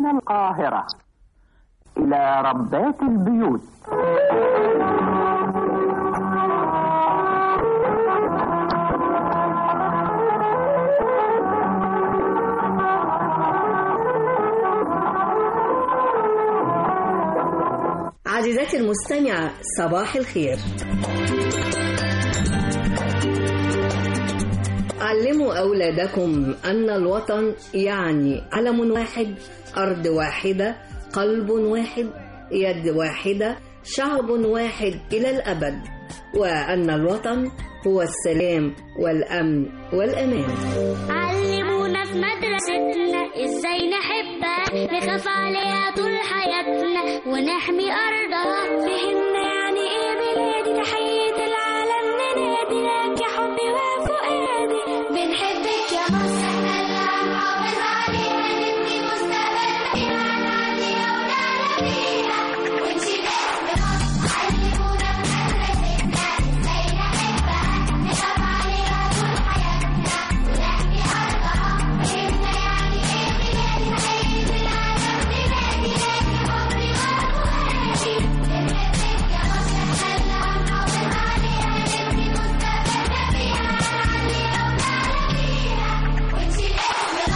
من القاهرة إلى ربات البيوت. عزيزتي المستمعة، صباح الخير. علموا أولادكم أن الوطن يعني علم واحد، أرض واحدة، قلب واحد، يد واحدة، شعب واحد إلى الأبد، وأن الوطن هو السلام والأمن والأمان. علمونا في مدرستنا إزاي نحبها، نخاف عليها طول حياتنا ونحمي أرضها. فهمنا يعني إيه بلادي، تحية العالم ننادي لك يا حبي وفؤادي. بنحبك يا مصر، احنا اللي هنحافظ عليها، نبني مستقبلنا هنعلي أولادنا بيها ونشيل اسم مصر. علمونا في مدرستنا إزاي نحبها، نخاف عليها طول حياتنا ونحمي أرضها. فهمنا يعني إيه بلادي، تحية العالم ننادي لك يا حبي وفؤادي. بنحبك يا مصر، احنا اللي هنحافظ عليها، نبني مستقبلنا بيها هنعلي أولادنا بيها ونشيل اسم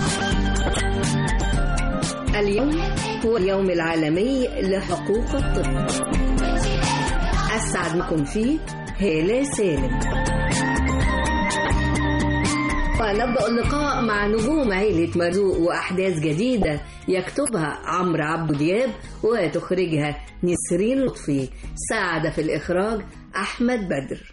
مصر. اليوم هو اليوم العالمي لحقوق الطفل. أسعد بكم فيه هالة سالم. ونبدأ اللقاء مع نجوم عيلة مرزوق وأحداث جديدة يكتبها عمرو عبد دياب وتخرجها نسرين لطفي. ساعد في الإخراج أحمد بدر.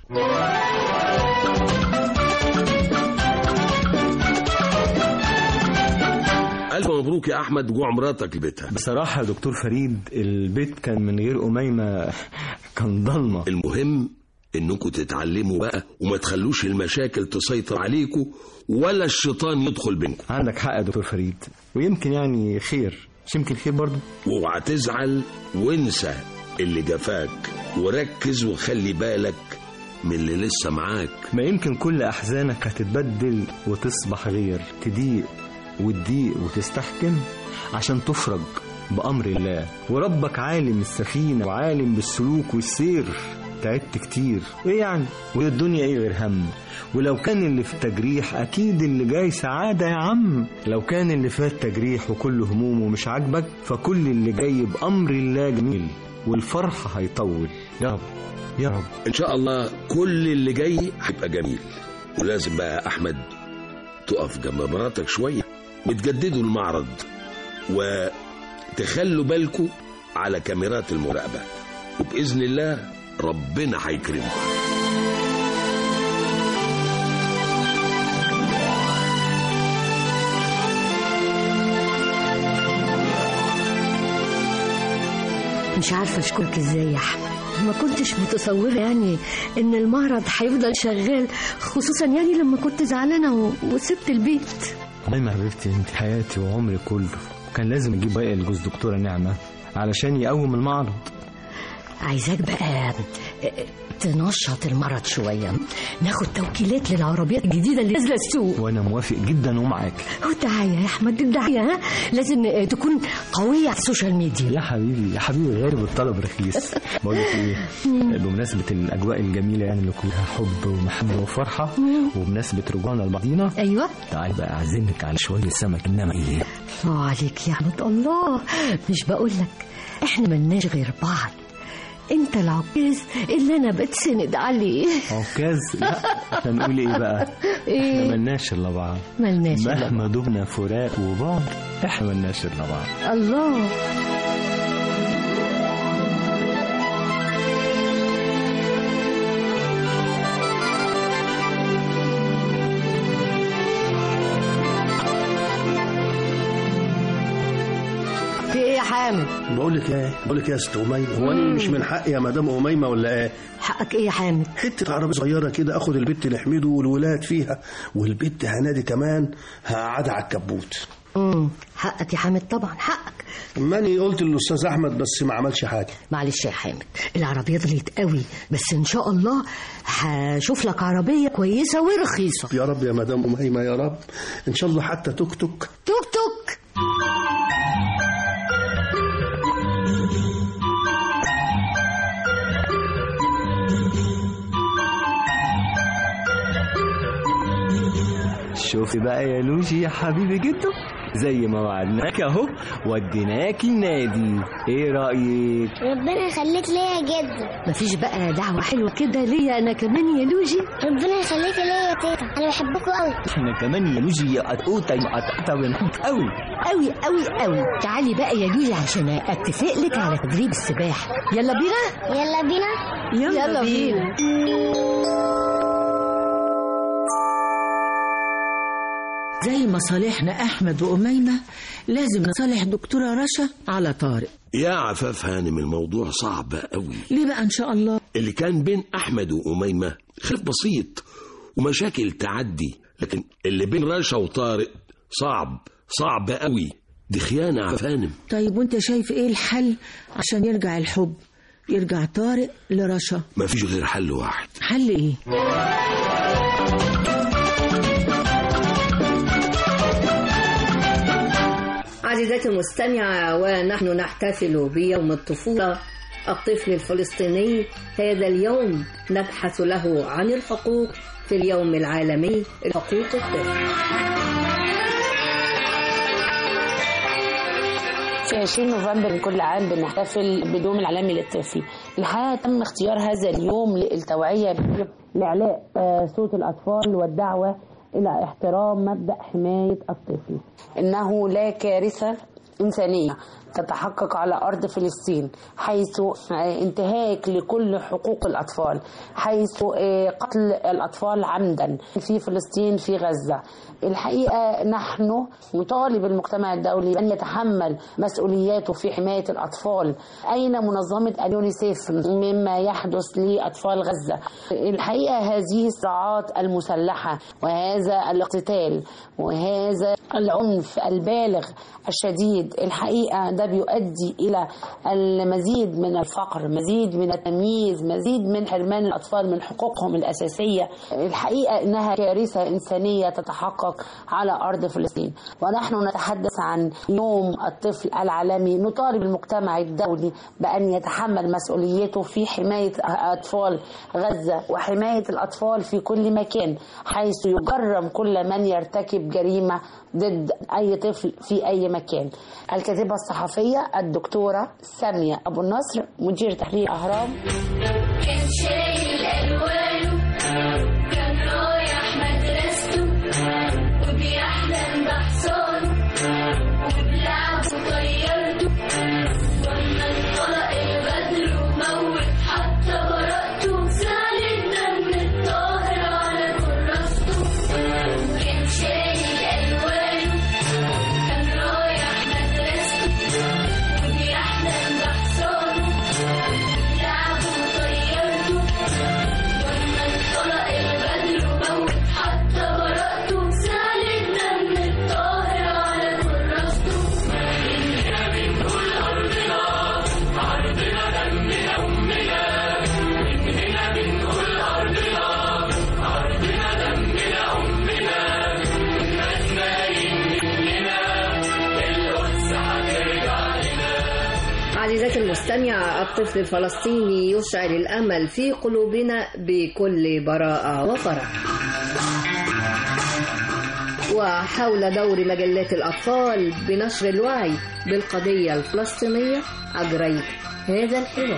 ألف مبروك يا أحمد، جوع مراتك لبيتها. بصراحة يا دكتور فريد البيت كان من غير أميمة كان ضلمة. المهم إنكم تتعلموا بقى وما تخلوش المشاكل تسيطر عليكم ولا الشيطان يدخل بينكم. عندك حق يا دكتور فريد، ويمكن يعني خير، مش يمكن خير برضه. واوعى تزعل وانسى اللي جفاك، وركز وخلي بالك من اللي لسه معاك. ما يمكن كل أحزانك هتتبدل وتصبح غير، تضيق وتضيق وتستحكم عشان تفرج بأمر الله. وربك عالم السفينة وعالم بالسلوك والسير. تعبت كتير، ايه يعني؟ والدنيا ايه غير هم؟ ولو كان اللي في تجريح اكيد اللي جاي سعادة يا عم. لو كان اللي فات تجريح وكل همومه مش عاجبك، فكل اللي جاي بأمر الله جميل والفرح هيطول. يا رب يا رب ان شاء الله كل اللي جاي هيبقى جميل. ولازم بقى احمد تقف جنب مراتك شوية وتجددوا المعرض وتخلوا بالكم على كاميرات المراقبة، وبإذن الله ربنا هيكرمكم. مش عارفة أشكرك إزاي يا أحمد. ما كنتش متصورة يعني إن المعرض هيفضل شغال، خصوصا يعني لما كنت زعلانة وسبت البيت. والله يا حبيبتي انت حياتي وعمري كله. كان لازم اجيب باقي الجوز دكتورة نعمة علشان يقوم المعرض. عايزاك بقى تنشط المرض شوية، ناخد توكيلات للعربيات الجديدة اللي نازلة السوق. وانا موافق جدا ومعاك. والدعاية يا احمد، الدعاية لازم تكون قوية على السوشيال ميديا. يا حبيبي يا حبيبي، غير بالطلب رخيص. بقول لك ايه، بمناسبة الاجواء الجميلة يعني اللي كلها حب ومحبة وفرحة، وبمناسبة رجوعنا لبعضينا، ايوه تعالي بقى اعزمك على شوية سمك. انما ايه، الله عليك يا احمد، الله. مش بقول لك احنا ملناش غير بعض، انت العكاز اللي انا بتسند عليه. عكاز؟ لا احنا نقول ايه بقى؟ إيه؟ احنا ملناش الا بعض، ملناش الا بعض مهما دبنا فراق وبعض، احنا ملناش الا بعض. الله. في ايه يا حامد؟ بقول لك ايه يا ست أميمة، هو انا مش من حقي يا مدام أميمة ولا ايه؟ حقك ايه يا حامد؟ حته عربيه صغيره كده اخد البت لحميده والولاد فيها، والبت هنادي كمان هقعدها على الكبوت. حقك يا حامد، طبعا حقك. ماني قلت للاستاذ احمد بس ما عملش حاجه. معلش يا حامد، العربيه غليت قوي، بس ان شاء الله هشوف لك عربيه كويسه ورخيصه. يا رب يا مدام أميمة، يا رب ان شاء الله حتى توك توك. توك توك. شوفي بقى يا لوجي يا حبيبي جدو، زي ما وعدناك اهو وديناك النادي، ايه رأيك؟ ربنا يخليك ليا جدا. مفيش بقى دعوة حلوة كده ليا انا كمان يا لوجي؟ ربنا يخليك ليا يا تيتا، انا بحبكوا قوي. احنا كمان يا لوجي يا قطوطة يا قطوطة بنحبك قوي قوي قوي قوي. تعالي بقى يا لوجي عشان اتفق لك على تدريب السباحة. يلا بينا يلا بينا يلا بينا. زي ما صالحنا أحمد وأميمة لازم نصالح دكتورة رشا على طارق. يا عفاف هانم الموضوع صعب قوي. ليه بقى إن شاء الله؟ اللي كان بين أحمد وأميمة خلاف بسيط ومشاكل تعدي، لكن اللي بين رشا وطارق صعب قوي، دي خيانة عفاف هانم. طيب وانت شايف ايه الحل عشان يرجع الحب، يرجع طارق لرشا؟ مفيش غير حل واحد. حل ايه؟ عزيزاتي المستمعة، ونحن نحتفل بيوم الطفولة الطفل الفلسطيني. هذا اليوم نبحث له عن الحقوق في اليوم العالمي لحقوق الطفل. في 20 نوفمبر كل عام بنحتفل باليوم العالمي للطفل. الحقيقة تم اختيار هذا اليوم للتوعية لإعلاء صوت الأطفال والدعوة إلى احترام مبدأ حماية الطفل، إنه لا كارثة إنسانية تتحقق على أرض فلسطين، حيث انتهاك لكل حقوق الأطفال، حيث قتل الأطفال عمدا في فلسطين في غزة. الحقيقة نحن نطالب المجتمع الدولي أن يتحمل مسؤولياته في حماية الأطفال. أين منظمة اليونيسيف مما يحدث لأطفال غزة؟ الحقيقة هذه الصراعات المسلحة وهذا الاقتتال وهذا العنف البالغ الشديد، الحقيقة ده بيؤدي إلى المزيد من الفقر، مزيد من التمييز، مزيد من حرمان الأطفال من حقوقهم الأساسية. الحقيقة إنها كارثة إنسانية تتحقق على أرض فلسطين. ونحن نتحدث عن يوم الطفل العالمي، نطالب المجتمع الدولي بأن يتحمل مسؤوليته في حماية أطفال غزة وحماية الأطفال في كل مكان، حيث يجرم كل من يرتكب جريمة ضد أي طفل في أي مكان. الكاتبة الصحفية الدكتورة سامية أبو النصر، مدير تحرير أهرام. كان شايل ألوانه، كان رايح مدرسته، وبيحلم بحصانه وبلعبه وطيرته، ولما انطلق البدر وموت حتى براءته، سال الدم الطاهر على كراسته. كان شايل ألوانه، كان رايح مدرسته، وبيحلم بحصانه وبلعبه وطيرته، ولما انطلق البدر وموت حتى براءته، سال الدم الطاهر على كراسته. إننا بنقول أرضنا، أرضنا دمنا أمنا، إننا بنقول أرضنا، أرضنا دمنا أمنا، الناس نايم مننا، القدس هترجع لنا. عزيزاتي المستمعة، الطفل الفلسطيني يشعل الأمل في قلوبنا بكل براءة وفرح. وحول دور مجلات الأطفال بنشر الوعي بالقضية الفلسطينية أجريت هذا الحوار.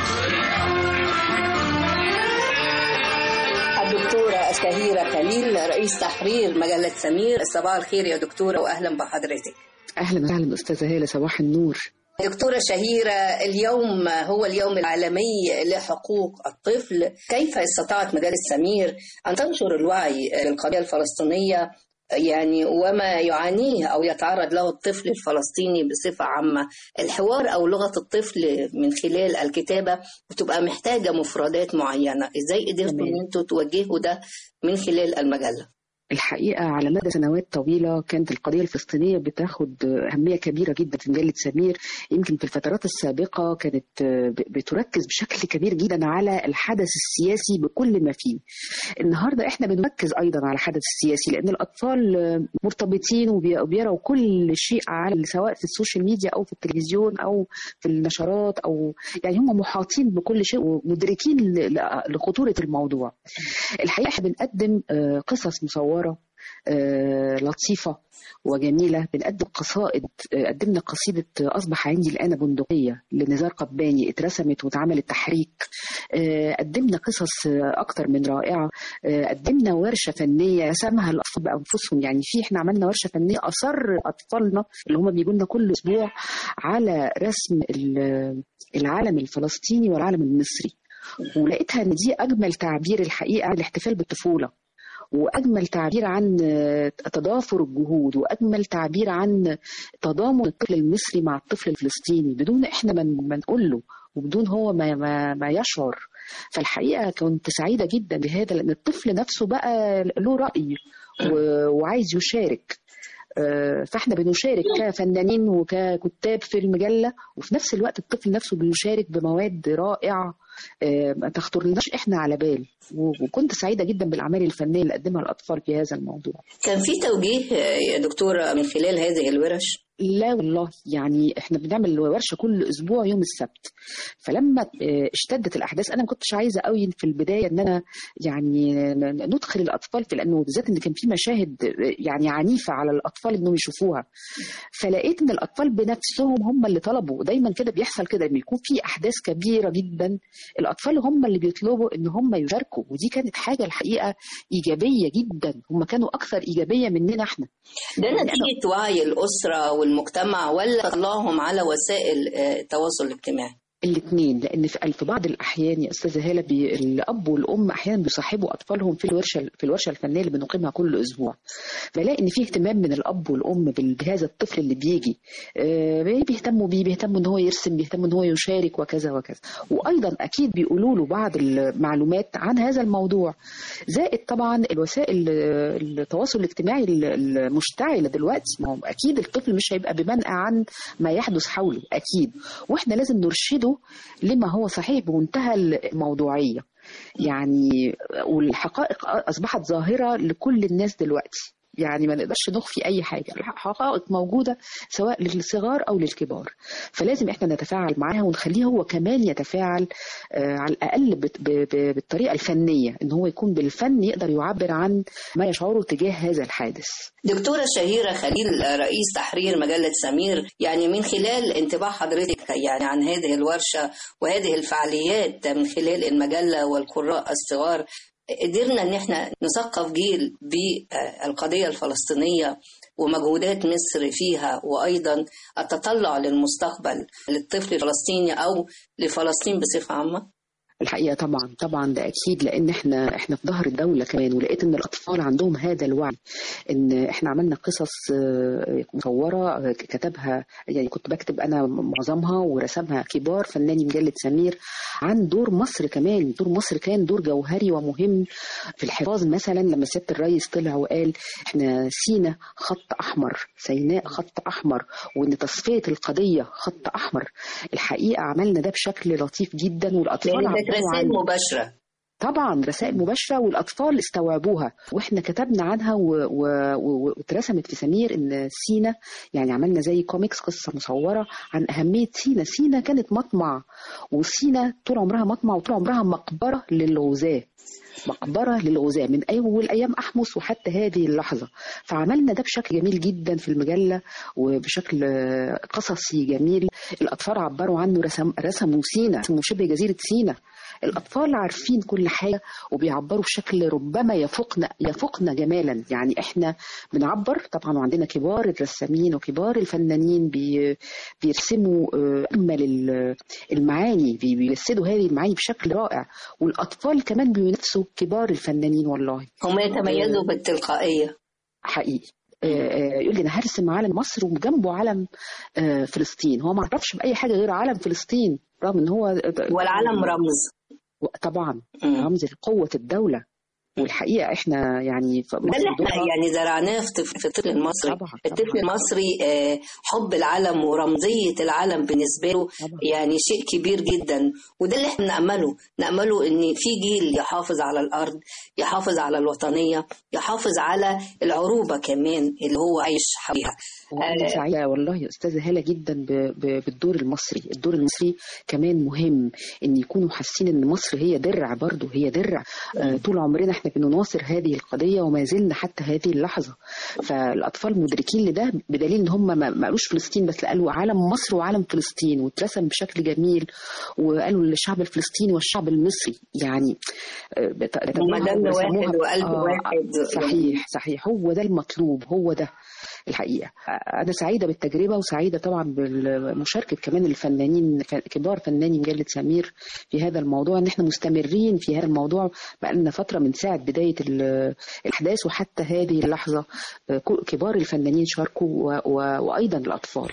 الدكتورة شهيرة خليل، رئيس تحرير مجلة سمير. صباح الخير يا دكتورة وأهلا بحضرتك. أهلا وسهلا أستاذة هالة، صباح النور. دكتورة شهيرة، اليوم هو اليوم العالمي لحقوق الطفل. كيف استطاعت مجلة سمير أن تنشر الوعي بالقضية الفلسطينية يعني وما يعانيه أو يتعرض له الطفل الفلسطيني بصفة عامة؟ الحوار أو لغة الطفل من خلال الكتابة بتبقى محتاجة مفردات معينة، إزاي قدرتوا أن أنتوا توجهوا ده من خلال المجلة؟ الحقيقة على مدى سنوات طويلة كانت القضية الفلسطينية بتاخد أهمية كبيرة جدا في مجلة سمير. يمكن في الفترات السابقة كانت بتركز بشكل كبير جدا على الحدث السياسي بكل ما فيه. النهاردة احنا بنركز أيضا على الحدث السياسي، لأن الأطفال مرتبطين وبيروا كل شيء على سواء في السوشيال ميديا أو في التلفزيون أو في النشرات، أو يعني هم محاطين بكل شيء ومدركين لخطورة الموضوع. الحقيقة احنا بنقدم قصص مصورة لطيفة وجميلة، بنقدم قصائد. قدمنا قصيدة أصبح عندي الآن بندقية لنزار قباني، اترسمت واتعملت تحريك. قدمنا قصص أكتر من رائعة. قدمنا ورشة فنية رسمها الأطفال بأنفسهم، يعني احنا عملنا ورشة فنية أصر أطفالنا اللي هم بيجوا لنا كل أسبوع على رسم العالم الفلسطيني والعالم المصري، ولقيتها ان دي اجمل تعبير الحقيقه عن الاحتفال بالطفوله، واجمل تعبير عن تضافر الجهود، واجمل تعبير عن تضامن الطفل المصري مع الطفل الفلسطيني بدون احنا ما نقول له وبدون هو ما يشعر. فالحقيقه كنت سعيده جدا بهذا، لان الطفل نفسه بقى له راي وعايز يشارك. فاحنا بنشارك كفنانين وككتاب في المجله، وفي نفس الوقت الطفل نفسه بيشارك بمواد رائعه ما تخطرناش احنا على بال. وكنت سعيده جدا بالاعمال الفنيه اللي قدمها الاطفال في هذا الموضوع. كان في توجيه يا دكتوره من خلال هذه الورش؟ لا والله، يعني احنا بنعمل ورشه كل اسبوع يوم السبت. فلما اشتدت الاحداث انا ما كنتش عايزه قوي في البدايه ان انا يعني ندخل الاطفال في، لانه بالذات ان كان في مشاهد يعني عنيفه على الاطفال انهم يشوفوها. فلقيت ان الاطفال بنفسهم هم اللي طلبوا. دايما كده بيحصل كده لما يكون في احداث كبيره جدا، الاطفال هم اللي بيطلبوا ان هم يشاركوا، ودي كانت حاجه الحقيقه ايجابيه جدا. هم كانوا اكثر ايجابيه مننا احنا. ده نتيجه وعي الاسره والمجتمع ولا طلعهم على وسائل التواصل الاجتماعي؟ الاثنين، لان في بعض الاحيان يا استاذه هاله الاب والام احيانا بيصاحبوا اطفالهم في الورشه الفنيه اللي بنقيمها كل اسبوع. بلاقي ان في اهتمام من الاب والام بهذا الطفل اللي بيجي، بيهتموا بيه، بيهتموا ان هو يرسم، بيهتموا ان هو يشارك وكذا وكذا. وايضا اكيد بيقولوا له بعض المعلومات عن هذا الموضوع. زائد طبعا الوسائل التواصل الاجتماعي المشتعله دلوقتي، ما هو اكيد الطفل مش هيبقى بمنأى عن ما يحدث حوله اكيد، واحنا لازم نرشده لما هو صحيح بمنتهى الموضوعية يعني. والحقائق أصبحت ظاهرة لكل الناس دلوقتي، يعني ما نقدرش نخفي أي حاجة. الحقائق موجودة سواء للصغار أو للكبار، فلازم إحنا نتفاعل معاها ونخليه هو كمان يتفاعل على الأقل بالطريقة الفنية، إن هو يكون بالفن يقدر يعبر عن ما يشعره تجاه هذا الحادث. دكتورة شهيرة خليل رئيس تحرير مجلة سمير، يعني من خلال انطباع حضرتك يعني عن هذه الورشة وهذه الفعاليات من خلال المجلة والقراء الصغار، قدرنا ان احنا نثقف جيل بالقضية الفلسطينية ومجهودات مصر فيها، وايضا التطلع للمستقبل للطفل الفلسطيني او لفلسطين بصفة عامة؟ الحقيقة طبعا ده أكيد، لأن احنا في ظهر الدولة كمان. ولقيت إن الأطفال عندهم هذا الوعي. إن احنا عملنا قصص مصورة كتبها، يعني كنت بكتب أنا معظمها ورسمها كبار فناني مجلة سمير، عن دور مصر كمان. دور مصر كان دور جوهري ومهم في الحفاظ. مثلا لما سيادة الرئيس طلع وقال احنا سينا خط أحمر، سيناء خط أحمر، وإن تصفية القضية خط أحمر. الحقيقة عملنا ده بشكل لطيف جدا، والأطفال رسائل مباشرة. طبعا رسائل مباشرة، والأطفال استوعبوها، وإحنا كتبنا عنها واترسمت في سمير إن سينا، يعني عملنا زي كوميكس، قصة مصورة عن أهمية سينا. سينا كانت مطمع، وسينا طول عمرها مطمع، وطول عمرها مقبرة للغزاة، مقبرة للغزاة من أول أيام أحمس وحتى هذه اللحظة. فعملنا ده بشكل جميل جدا في المجلة وبشكل قصصي جميل. الأطفال عبروا عنه، رسموا سينا، رسموا شبه جزيرة سينا. الأطفال عارفين كل حاجة وبيعبروا بشكل ربما يفوقنا جمالا. يعني إحنا بنعبر طبعا، وعندنا كبار الرسامين وكبار الفنانين بيرسموا أجمل المعاني، بيجسدوا هذه المعاني بشكل رائع. والأطفال كمان بينافسوا كبار الفنانين. والله هم يتميزوا بالتلقائية حقيقي. يقول لي أنا هرسم علم مصر وجنبه علم فلسطين. هو ما عرفش بأي حاجة غير علم فلسطين، رغم إن هو والعلم رمز طبعا رمز لقوة الدولة. والحقيقه احنا يعني ده اللي احنا يعني زرعناه في الطفل المصري. الطفل المصري حب العالم ورمزيه العالم بالنسبه له يعني شيء كبير جدا، وده اللي احنا نأمله ان في جيل يحافظ على الارض، يحافظ على الوطنيه، يحافظ على العروبه كمان اللي هو عايش حواليها. أنا سعيدة والله يا أستاذة هالة جدا بالدور المصري. الدور المصري كمان مهم إن يكونوا حاسين إن مصر هي درع، برضو هي درع. طول عمرنا إحنا بنناصر هذه القضية وما زلنا حتى هذه اللحظة. فالأطفال مدركين لده، بدليل إن هم ما قالوش فلسطين بس، قالوا عالم مصر وعالم فلسطين، واترسم بشكل جميل، وقالوا الشعب الفلسطيني والشعب المصري يعني دم واحد وقلب واحد. صحيح هو ده المطلوب، هو ده الحقيقة. أنا سعيدة بالتجربة وسعيدة طبعا بالمشاركة كمان الفنانين، كبار فناني مجلة سمير في هذا الموضوع، إن إحنا مستمرين في هذا الموضوع بقالنا فترة من ساعة بداية الأحداث وحتى هذه اللحظة. كبار الفنانين شاركوا وأيضا الأطفال.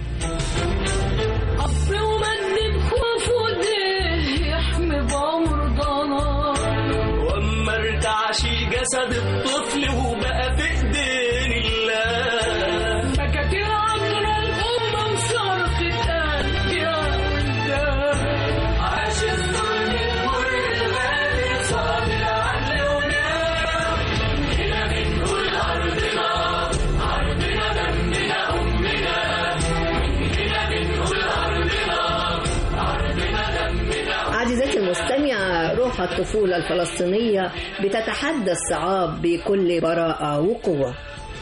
وما ارتعش جسد الطفل وبقى في ايدين الله، فكت العذراء الأمة وصرخت قلب يا ولدان، عاش الظلم المر الغالي صاب العدل ونام، هنا بنقول أرضنا أرضنا دمنا أمنا، هنا بنقول أرضنا أرضنا دمنا. عزيزتي المستمعة، روح الطفولة الفلسطينية بتتحدى الصعاب بكل براءة وقوة.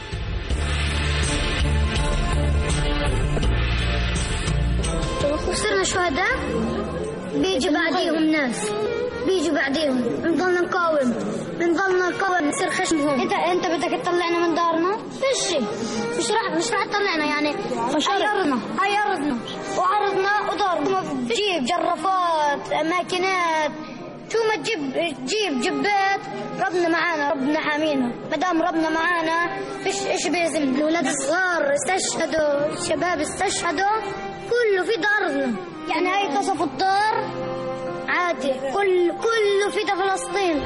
وصرنا شهداء، بيجي بعديهم ناس، بيجي بعديهم، بنضلنا نقاوم نصير خشمهم. انت بدك تطلعنا من دارنا؟ مش راح تطلعنا يعني. حيرضنا وعرضنا ودارنا، بجيب جرافات، ماكينات، شو ما تجيب جبات. ربنا معانا، ربنا حامينا. ما دام ربنا معانا فيش بيلزم. الولاد الصغار استشهدوا، الشباب استشهدوا، كله في دارنا. يعني هاي قصف الدار عادي، كله في فلسطين.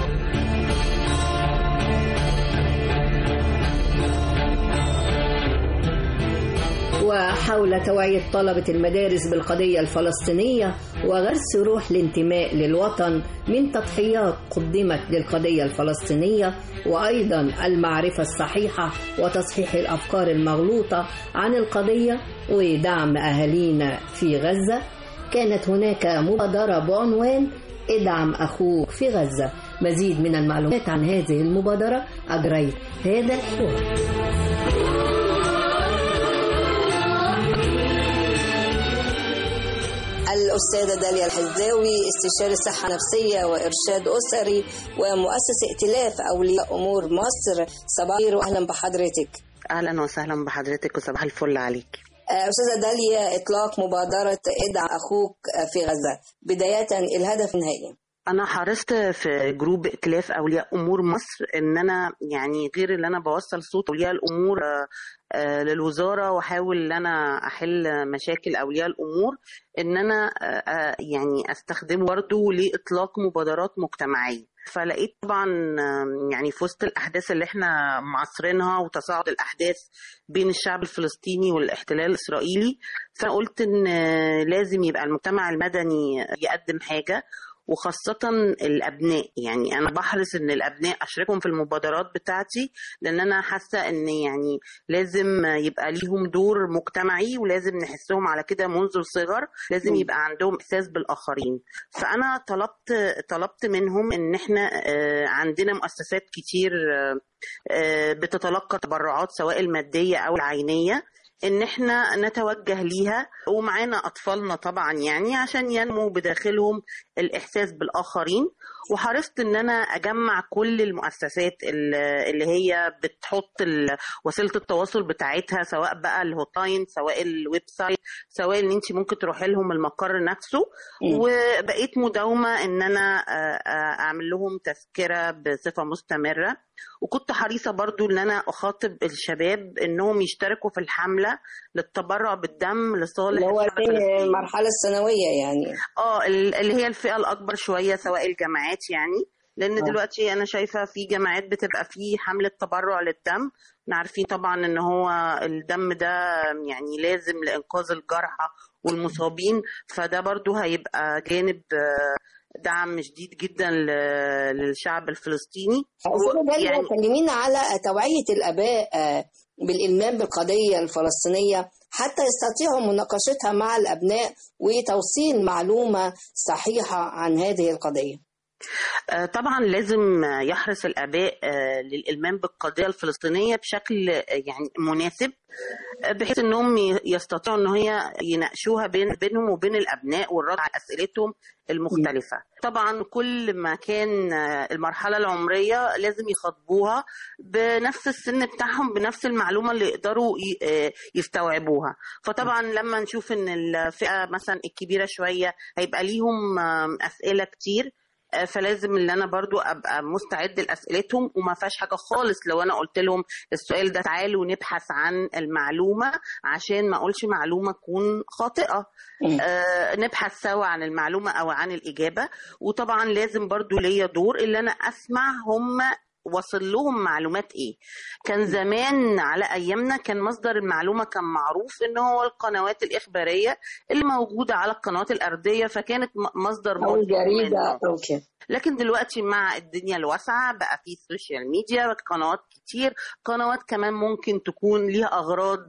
وحول توعية طلبة المدارس بالقضية الفلسطينية وغرس روح الانتماء للوطن من تضحيات قدمت للقضية الفلسطينية، وأيضا المعرفة الصحيحة وتصحيح الأفكار المغلوطة عن القضية ودعم أهالينا في غزة، كانت هناك مبادرة بعنوان ادعم أخوك في غزة. مزيد من المعلومات عن هذه المبادرة أجريت هذا الحوار. الأستاذة داليا الحزاوي، استشاري صحة نفسية وإرشاد أسري ومؤسس ائتلاف أولياء أمور مصر. صباح الخير وأهلا بحضرتك. أهلا وسهلا بحضرتك وصباح الفل عليك. أستاذة داليا، إطلاق مبادرة ادعم أخوك في غزة، بداية الهدف النهائي. أنا حرصت في جروب ائتلاف أولياء أمور مصر إن أنا يعني غير اللي أنا بوصل صوت أولياء الأمور للوزارة وحاول ان انا احل مشاكل اولياء الامور، ان انا يعني استخدمه برضه لاطلاق مبادرات مجتمعية. فلقيت طبعا يعني في وسط الاحداث اللي احنا معاصرينها وتصاعد الاحداث بين الشعب الفلسطيني والاحتلال الاسرائيلي، فقلت ان لازم يبقى المجتمع المدني يقدم حاجة، وخاصة الأبناء. يعني أنا بحرص إن الأبناء أشاركهم في المبادرات بتاعتي، لأن أنا حاسة إن يعني لازم يبقى ليهم دور مجتمعي، ولازم نحسهم على كده منذ الصغر، لازم يبقى عندهم إحساس بالآخرين. فأنا طلبت منهم إن إحنا عندنا مؤسسات كتير بتتلقى تبرعات سواء المادية أو العينية، ان احنا نتوجه ليها، ومعانا اطفالنا طبعا يعني عشان ينمو بداخلهم الاحساس بالاخرين. وحرصت ان انا اجمع كل المؤسسات اللي هي بتحط وسيله التواصل بتاعتها، سواء بقى الهوتلاين، سواء الويب سايت، سواء ان انت ممكن تروحي لهم المقر نفسه. وبقيت مداومه ان انا اعمل لهم تذكره بصفه مستمره. وكنت حريصه برضو ان انا اخاطب الشباب انهم يشتركوا في الحمله للتبرع بالدم لصالح اللي هو المرحله الثانويه يعني اللي هي الفئه الاكبر شويه، سواء الجامعات يعني لان دلوقتي انا شايفه في جامعات بتبقى فيه حمله تبرع للدم. عارفين طبعا ان هو الدم ده يعني لازم لانقاذ الجرحى والمصابين، فده برضو هيبقى جانب دعم شديد جدا للشعب الفلسطيني. يعني كلمينا على توعية الآباء بالإلمام بالقضية الفلسطينية حتى يستطيعوا مناقشتها مع الأبناء وتوصيل معلومة صحيحة عن هذه القضية. طبعا لازم يحرص الآباء للإلمام بالقضية الفلسطينية بشكل يعني مناسب، بحيث أنهم يستطيعوا أن هي يناقشوها بينهم وبين الأبناء والرد على أسئلتهم المختلفة. طبعا كل ما كان المرحلة العمرية لازم يخاطبوها بنفس السن بتاعهم، بنفس المعلومة اللي يقدروا يستوعبوها. فطبعا لما نشوف أن الفئة مثلا الكبيرة شوية هيبقى ليهم أسئلة كتير، فلازم اللي انا برضو ابقى مستعد لاسئلتهم، وما فيهاش حاجه خالص لو انا قلت لهم السؤال ده تعالوا نبحث عن المعلومه عشان ما اقولش معلومه تكون خاطئه. نبحث سوا عن المعلومه او عن الاجابه. وطبعا لازم برضو ليا دور اللي انا اسمع هم وصل لهم معلومات ايه. كان زمان على ايامنا كان مصدر المعلومه كان معروف ان هو القنوات الاخباريه اللي موجوده على القنوات الارضيه، فكانت مصدر او الجريده او كده. لكن دلوقتي مع الدنيا الواسعه بقى في سوشيال ميديا، قنوات كتير، قنوات كمان ممكن تكون ليها اغراض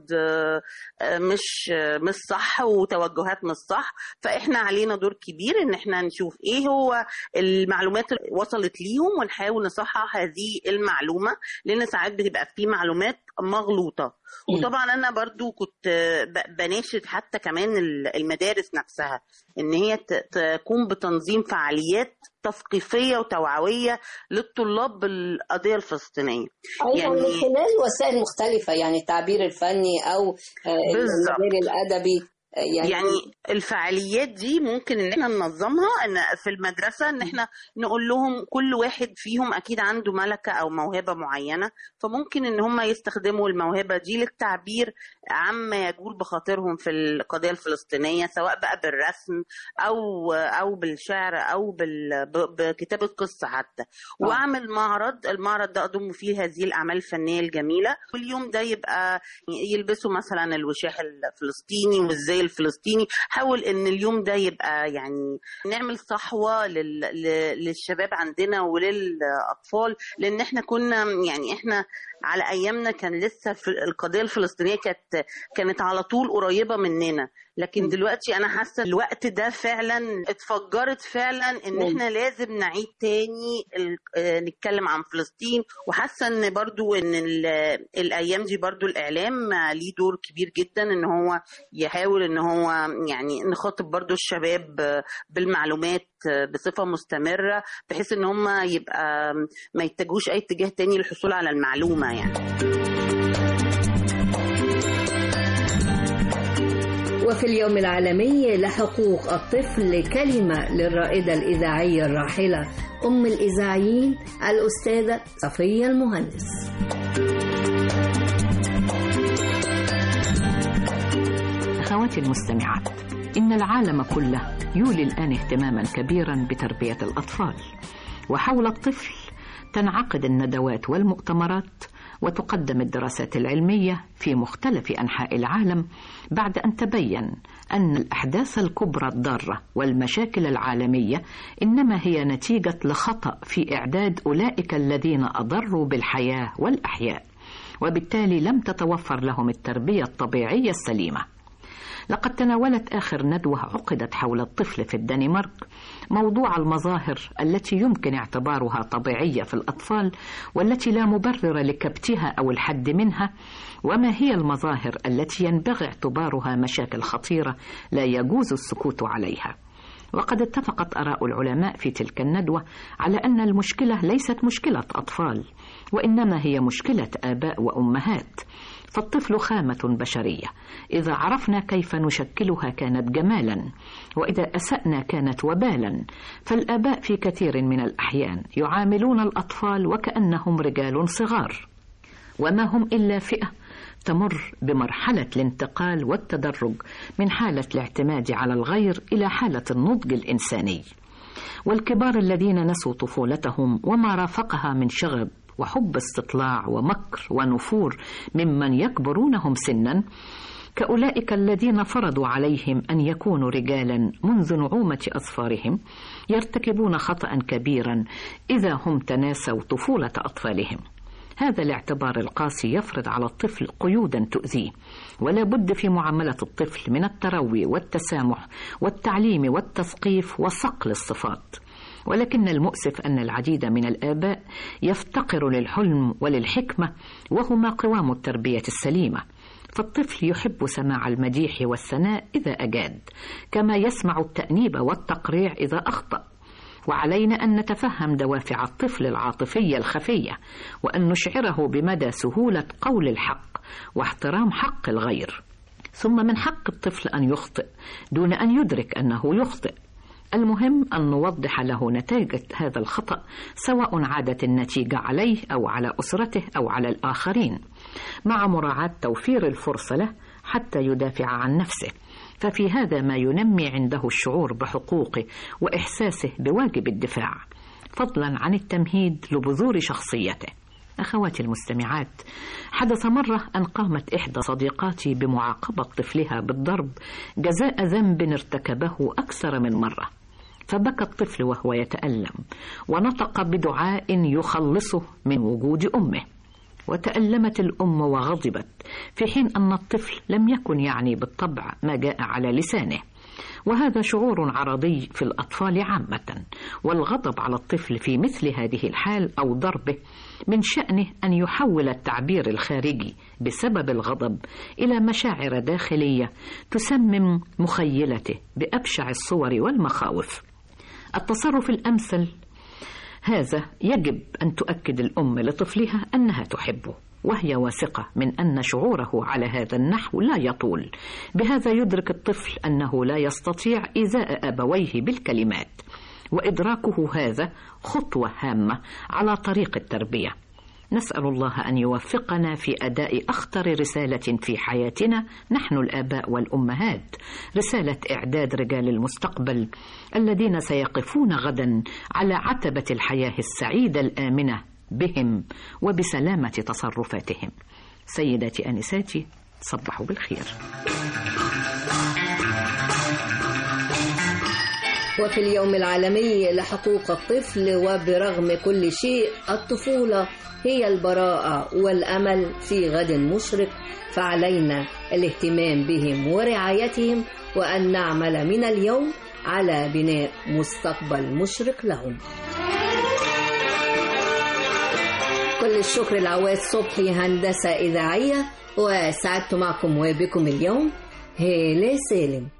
مش صح وتوجهات مش صح. فاحنا علينا دور كبير ان احنا نشوف ايه هو المعلومات اللي وصلت ليهم ونحاول نصحح هذه المعلومة، لان ساعات بتبقى في معلومات مغلوطة. وطبعا انا برضو كنت بناشد حتى كمان المدارس نفسها ان هي تقوم بتنظيم فعاليات تثقيفية وتوعوية للطلاب بالقضية الفلسطينية. يعني من خلال وسائل مختلفة، يعني التعبير الفني او التعبير الادبي. يعني الفعاليات دي ممكن ان احنا ننظمها في المدرسة، ان احنا نقول لهم كل واحد فيهم اكيد عنده ملكة او موهبة معينة، فممكن ان هم يستخدموا الموهبة دي للتعبير عما يجول بخاطرهم في القضية الفلسطينية، سواء بقى بالرسم او بالشعر او بكتابة قصة حتى. واعمل المعرض ده اضم فيه هذه الاعمال الفنية الجميلة. واليوم ده يبقى يلبسوا مثلا الوشاح الفلسطيني وازاي الفلسطيني. حاول ان اليوم ده يبقى يعني نعمل صحوة للشباب عندنا وللأطفال، لان احنا كنا يعني احنا على ايامنا كان لسه في القضية الفلسطينية كانت على طول قريبة مننا، لكن دلوقتي انا حاسة الوقت ده فعلا اتفجرت فعلا ان احنا لازم نعيد تاني نتكلم عن فلسطين. وحاسة ان برضو ان الايام دي برضو الاعلام ليه دور كبير جدا ان هو يحاول ان هو يعني نخاطب برضو الشباب بالمعلومات بصفة مستمرة، بحيث ان هم يبقى ما يتجهوش اي اتجاه تاني للحصول على المعلومة يعني. وفي اليوم العالمي لحقوق الطفل كلمة للرائدة الإذاعية الراحلة أم الإذاعيين الأستاذة صفية المهندس. أخواتي المستمعات، إن العالم كله يولي الآن اهتماما كبيرا بتربية الأطفال، وحول الطفل تنعقد الندوات والمؤتمرات وتقدم الدراسات العلمية في مختلف أنحاء العالم، بعد أن تبين أن الأحداث الكبرى الضارة والمشاكل العالمية إنما هي نتيجة لخطأ في إعداد أولئك الذين أضروا بالحياة والأحياء، وبالتالي لم تتوفر لهم التربية الطبيعية السليمة. لقد تناولت آخر ندوة عقدت حول الطفل في الدنمارك موضوع المظاهر التي يمكن اعتبارها طبيعية في الأطفال والتي لا مبرر لكبتها أو الحد منها، وما هي المظاهر التي ينبغي اعتبارها مشاكل خطيرة لا يجوز السكوت عليها. وقد اتفقت آراء العلماء في تلك الندوة على أن المشكلة ليست مشكلة أطفال، وإنما هي مشكلة آباء وأمهات. فالطفل خامة بشرية، إذا عرفنا كيف نشكلها كانت جمالا، وإذا أسأنا كانت وبالا. فالآباء في كثير من الأحيان يعاملون الأطفال وكأنهم رجال صغار، وما هم إلا فئة تمر بمرحلة الانتقال والتدرج من حالة الاعتماد على الغير إلى حالة النضج الإنساني. والكبار الذين نسوا طفولتهم وما رافقها من شغب وحب استطلاع ومكر ونفور ممن يكبرونهم سنا، كأولئك الذين فرضوا عليهم أن يكونوا رجالا منذ نعومة أظفارهم، يرتكبون خطأ كبيرا إذا هم تناسوا طفولة أطفالهم. هذا الاعتبار القاسي يفرض على الطفل قيودا تؤذيه، ولا بد في معاملة الطفل من التروي والتسامح والتعليم والتثقيف وصقل الصفات. ولكن المؤسف أن العديد من الآباء يفتقر للحلم وللحكمة، وهما قوام التربية السليمة. فالطفل يحب سماع المديح والثناء إذا أجاد، كما يسمع التأنيب والتقريع إذا أخطأ. وعلينا أن نتفهم دوافع الطفل العاطفية الخفية، وأن نشعره بمدى سهولة قول الحق واحترام حق الغير. ثم من حق الطفل أن يخطئ دون أن يدرك أنه يخطئ. المهم أن نوضح له نتائج هذا الخطأ، سواء عادت النتيجة عليه أو على أسرته أو على الآخرين، مع مراعاة توفير الفرصة له حتى يدافع عن نفسه. ففي هذا ما ينمي عنده الشعور بحقوقه وإحساسه بواجب الدفاع، فضلا عن التمهيد لبذور شخصيته. أخواتي المستمعات، حدث مرة أن قامت إحدى صديقاتي بمعاقبة طفلها بالضرب جزاء ذنب ارتكبه أكثر من مرة، فبكى الطفل وهو يتألم ونطق بدعاء يخلصه من وجود أمه، وتألمت الأم وغضبت، في حين أن الطفل لم يكن يعني بالطبع ما جاء على لسانه. وهذا شعور عرضي في الأطفال عامة، والغضب على الطفل في مثل هذه الحال أو ضربه من شأنه أن يحول التعبير الخارجي بسبب الغضب إلى مشاعر داخلية تسمم مخيلته بأبشع الصور والمخاوف. التصرف الأمثل هذا يجب أن تؤكد الأم لطفلها أنها تحبه، وهي واثقة من أن شعوره على هذا النحو لا يطول. بهذا يدرك الطفل أنه لا يستطيع إيذاء أبويه بالكلمات، وإدراكه هذا خطوة هامة على طريق التربية. نسأل الله أن يوفقنا في أداء أخطر رسالة في حياتنا نحن الآباء والأمهات، رسالة إعداد رجال المستقبل الذين سيقفون غدا على عتبة الحياة السعيدة الآمنة بهم وبسلامة تصرفاتهم. سيداتي أنساتي، صبحوا بالخير. وفي اليوم العالمي لحقوق الطفل، وبرغم كل شيء الطفولة هي البراءة والأمل في غد مشرق، فعلينا الاهتمام بهم ورعايتهم، وأن نعمل من اليوم على بناء مستقبل مشرق لهم. كل الشكر لعواد صبحي هندسة إذاعية، وسعدت معكم وبكم اليوم هالة سالم.